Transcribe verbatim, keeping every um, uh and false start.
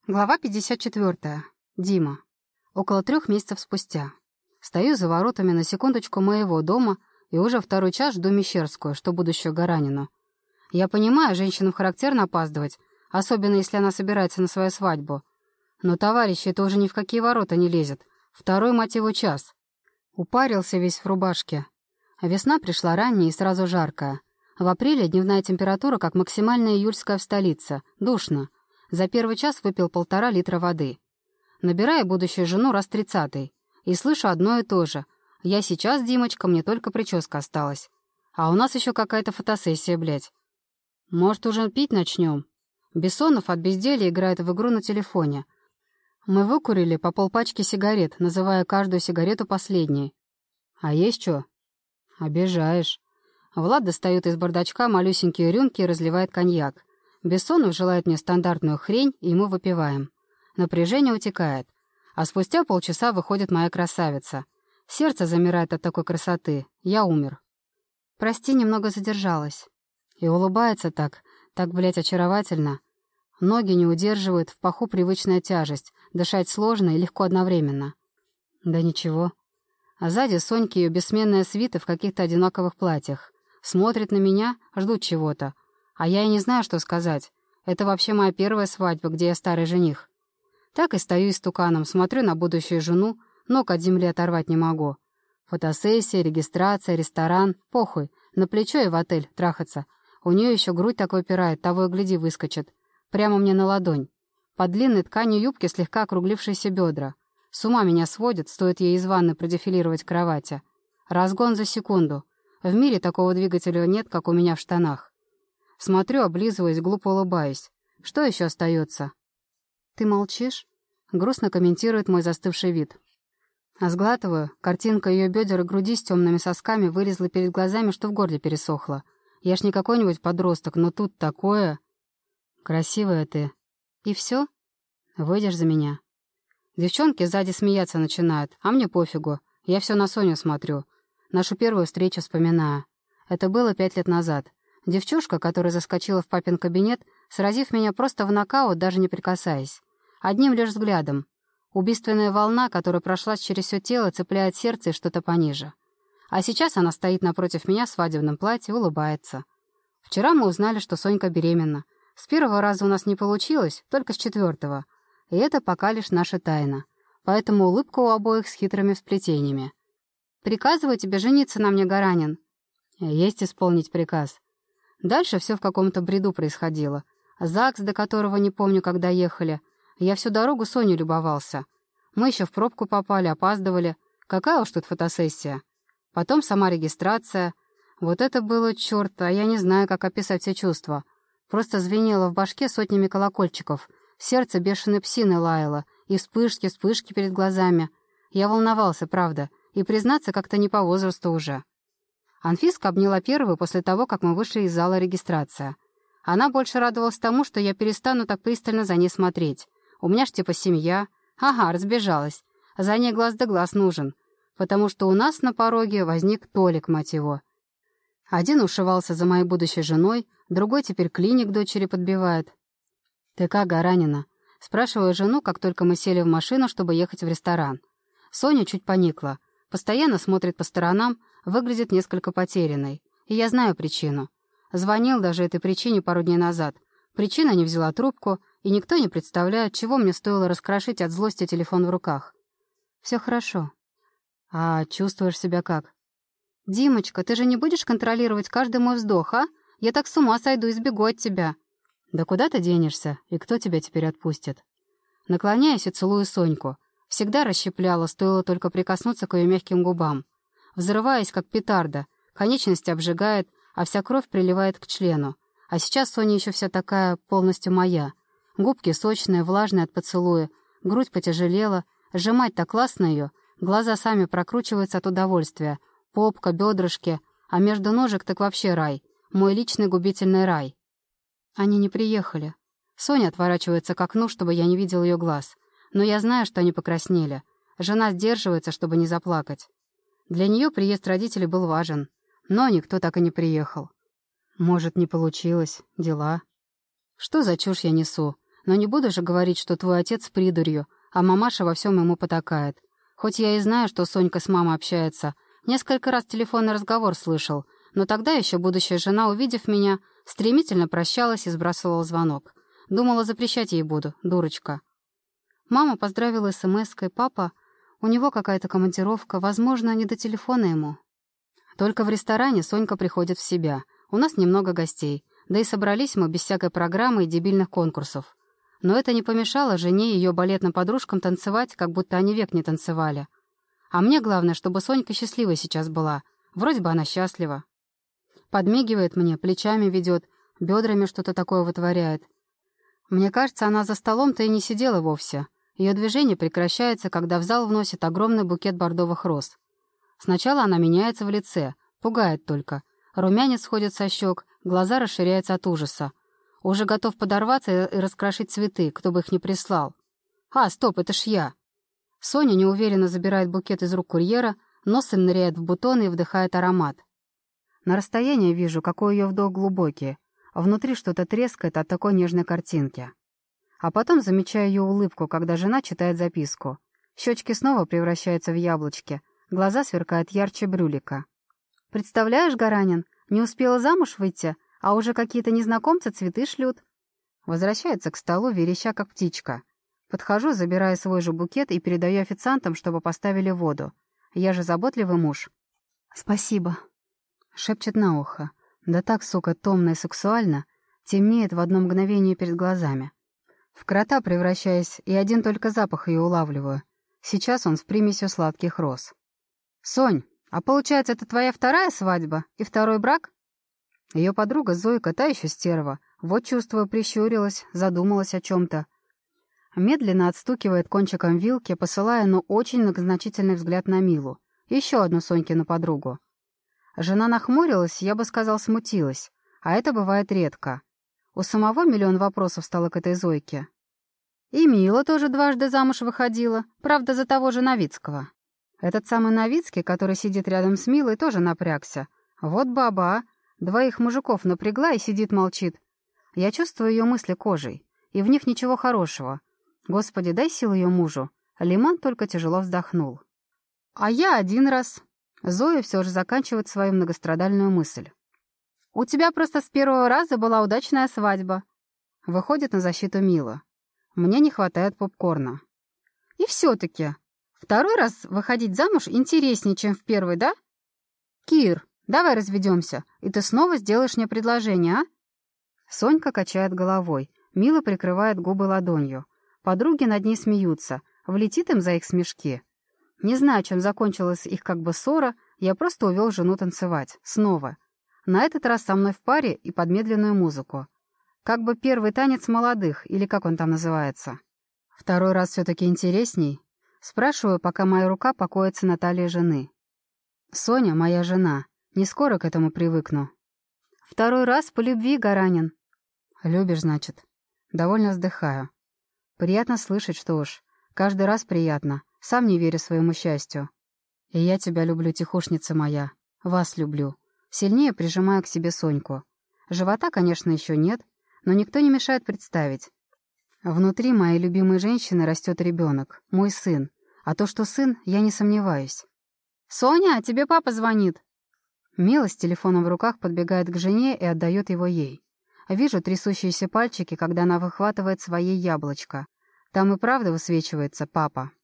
Глава пятьдесят четвёртая. Дима. Около трех месяцев спустя. Стою за воротами на секундочку моего дома и уже второй час жду Мещерскую, что будущую Гаранину. Я понимаю, женщинам характерно опаздывать, особенно если она собирается на свою свадьбу. Но, товарищи, это уже ни в какие ворота не лезет. Второй, мать его, час. Упарился весь в рубашке. Весна пришла ранняя и сразу жаркая. В апреле дневная температура, как максимальная июльская в столице. Душно. За первый час выпил полтора литра воды. Набираю будущую жену раз тридцатый. И слышу одно и то же. Я сейчас, Димочка, мне только прическа осталась. А у нас еще какая-то фотосессия, блядь. Может, уже пить начнем? Бессонов от безделья играет в игру на телефоне. Мы выкурили по полпачки сигарет, называя каждую сигарету последней. А есть что? Обижаешь. Влад достает из бардачка малюсенькие рюмки и разливает коньяк. Бессонов желает мне стандартную хрень, и мы выпиваем. Напряжение утекает. А спустя полчаса выходит моя красавица. Сердце замирает от такой красоты. Я умер. Прости, немного задержалась. И улыбается так, так, блядь, очаровательно. Ноги не удерживают, в паху привычная тяжесть. Дышать сложно и легко одновременно. Да ничего. А сзади Соньки ее бессменная свита в каких-то одинаковых платьях. Смотрят на меня, ждут чего-то. А я и не знаю, что сказать. Это вообще моя первая свадьба, где я старый жених. Так и стою истуканом, смотрю на будущую жену, ног от земли оторвать не могу. Фотосессия, регистрация, ресторан, похуй. На плечо и в отель трахаться. У нее еще грудь так выпирает, того и гляди выскочит. Прямо мне на ладонь. Под длинной тканью юбки слегка округлившиеся бедра. С ума меня сводит, стоит ей из ванны продефилировать к кровати. Разгон за секунду. В мире такого двигателя нет, как у меня в штанах. Смотрю, облизываясь, глупо улыбаюсь. Что еще остается? Ты молчишь? Грустно комментирует мой застывший вид. А сглатываю, картинка ее бедер и груди с темными сосками вылезла перед глазами, что в горле пересохло. Я ж не какой-нибудь подросток, но тут такое... Красивая ты. И все? Выйдешь за меня? Девчонки сзади смеяться начинают, а мне пофигу. Я все на Соню смотрю. Нашу первую встречу вспоминаю. Это было пять лет назад. Девчушка, которая заскочила в папин кабинет, сразив меня просто в нокаут, даже не прикасаясь. Одним лишь взглядом. Убийственная волна, которая прошлась через все тело, цепляет сердце и что-то пониже. А сейчас она стоит напротив меня в свадебном платье, улыбается. Вчера мы узнали, что Сонька беременна. С первого раза у нас не получилось, только с четвертого. И это пока лишь наша тайна. Поэтому улыбка у обоих с хитрыми всплетениями. «Приказываю тебе жениться на мне, Гаранин». «Есть исполнить приказ». Дальше все в каком-то бреду происходило. ЗАГС, до которого не помню, когда ехали. Я всю дорогу Соню любовался. Мы еще в пробку попали, опаздывали. Какая уж тут фотосессия. Потом сама регистрация. Вот это было, черт, а я не знаю, как описать все чувства. Просто звенело в башке сотнями колокольчиков. Сердце бешеной псины лаяло. И вспышки, вспышки перед глазами. Я волновался, правда. И, признаться, как-то не по возрасту уже. Анфиска обняла первую после того, как мы вышли из зала регистрация. Она больше радовалась тому, что я перестану так пристально за ней смотреть. У меня ж типа семья. Ага, разбежалась. За ней глаз да глаз нужен. Потому что у нас на пороге возник Толик, мать его. Один ушивался за моей будущей женой, другой теперь клиник дочери подбивает. «Ты как, Гаранина?» Спрашиваю жену, как только мы сели в машину, чтобы ехать в ресторан. Соня чуть поникла. Постоянно смотрит по сторонам, выглядит несколько потерянной. И я знаю причину. Звонил даже этой причине пару дней назад. Причина не взяла трубку, и никто не представляет, чего мне стоило раскрошить от злости телефон в руках. Все хорошо. А чувствуешь себя как? Димочка, ты же не будешь контролировать каждый мой вздох, а? Я так с ума сойду и сбегу от тебя. Да куда ты денешься? И кто тебя теперь отпустит? Наклоняюсь и целую Соньку. Всегда расщепляла, стоило только прикоснуться к ее мягким губам. Взрываясь, как петарда, конечность обжигает, а вся кровь приливает к члену. А сейчас Соня еще вся такая полностью моя. Губки сочные, влажные от поцелуя, грудь потяжелела, сжимать так классно ее, глаза сами прокручиваются от удовольствия, попка, бедрышки, а между ножек так вообще рай, мой личный губительный рай. Они не приехали. Соня отворачивается к окну, чтобы я не видел ее глаз. Но я знаю, что они покраснели. Жена сдерживается, чтобы не заплакать. Для нее приезд родителей был важен. Но никто так и не приехал. Может, не получилось. Дела. Что за чушь я несу? Но не буду же говорить, что твой отец с придурью, а мамаша во всем ему потакает. Хоть я и знаю, что Сонька с мамой общается, несколько раз телефонный разговор слышал, но тогда еще будущая жена, увидев меня, стремительно прощалась и сбрасывала звонок. Думала, запрещать ей буду, дурочка. Мама поздравила смс-кой, папа, у него какая-то командировка, возможно, не до телефона ему. Только в ресторане Сонька приходит в себя. У нас немного гостей, да и собрались мы без всякой программы и дебильных конкурсов. Но это не помешало жене и ее балетным подружкам танцевать, как будто они век не танцевали. А мне главное, чтобы Сонька счастливой сейчас была. Вроде бы она счастлива. Подмигивает мне, плечами ведет, бедрами что-то такое вытворяет. Мне кажется, она за столом-то и не сидела вовсе. Ее движение прекращается, когда в зал вносит огромный букет бордовых роз. Сначала она меняется в лице, пугает только. Румянец сходит со щек, глаза расширяются от ужаса. Уже готов подорваться и раскрошить цветы, кто бы их ни прислал. А, стоп, это ж я. Соня неуверенно забирает букет из рук курьера, носом ныряет в бутоны и вдыхает аромат. На расстоянии вижу, какой ее вдох глубокий, а внутри что-то трескает от такой нежной картинки. А потом замечаю ее улыбку, когда жена читает записку. Щечки снова превращаются в яблочки, глаза сверкают ярче брюлика. «Представляешь, Гаранин, не успела замуж выйти, а уже какие-то незнакомцы цветы шлют». Возвращается к столу, вереща как птичка. Подхожу, забираю свой же букет и передаю официантам, чтобы поставили воду. Я же заботливый муж. «Спасибо», — шепчет на ухо. Да так, сука, томно и сексуально, темнеет в одно мгновение перед глазами. В крота превращаясь, и один только запах ее улавливаю. Сейчас он с примесью сладких роз. «Сонь, а получается, это твоя вторая свадьба и второй брак?» Ее подруга Зойка, та еще стерва, вот чувствую, прищурилась, задумалась о чем-то. Медленно отстукивает кончиком вилки, посылая, ну, очень многозначительный взгляд на Милу. Еще одну Сонькину подругу. Жена нахмурилась, я бы сказал, смутилась. А это бывает редко. У самого миллион вопросов стало к этой Зойке. И Мила тоже дважды замуж выходила, правда, за того же Новицкого. Этот самый Новицкий, который сидит рядом с Милой, тоже напрягся. Вот баба, а! Двоих мужиков напрягла и сидит молчит. Я чувствую ее мысли кожей, и в них ничего хорошего. Господи, дай силу ее мужу. Лиман только тяжело вздохнул. А я один раз. Зоя все же заканчивает свою многострадальную мысль. «У тебя просто с первого раза была удачная свадьба». Выходит на защиту Мила. Мне не хватает попкорна. «И все-таки, второй раз выходить замуж интереснее, чем в первый, да? Кир, давай разведемся, и ты снова сделаешь мне предложение, а?» Сонька качает головой. Мила прикрывает губы ладонью. Подруги над ней смеются. Влетит им за их смешки. Не знаю, чем закончилась их как бы ссора, я просто увел жену танцевать. Снова. На этот раз со мной в паре и под медленную музыку. Как бы первый танец молодых, или как он там называется. Второй раз все-таки интересней. Спрашиваю, пока моя рука покоится на талии жены. Соня — моя жена. Не скоро к этому привыкну. Второй раз по любви, Гаранин. Любишь, значит. Довольно вздыхаю. Приятно слышать, что уж. Каждый раз приятно. Сам не верю своему счастью. И я тебя люблю, тихушница моя. Вас люблю. Сильнее прижимаю к себе Соньку. Живота, конечно, еще нет, но никто не мешает представить. Внутри моей любимой женщины растет ребенок, мой сын. А то, что сын, я не сомневаюсь. «Соня, тебе папа звонит!» Мила с телефоном в руках подбегает к жене и отдает его ей. Вижу трясущиеся пальчики, когда она выхватывает свое яблочко. Там и правда высвечивается папа.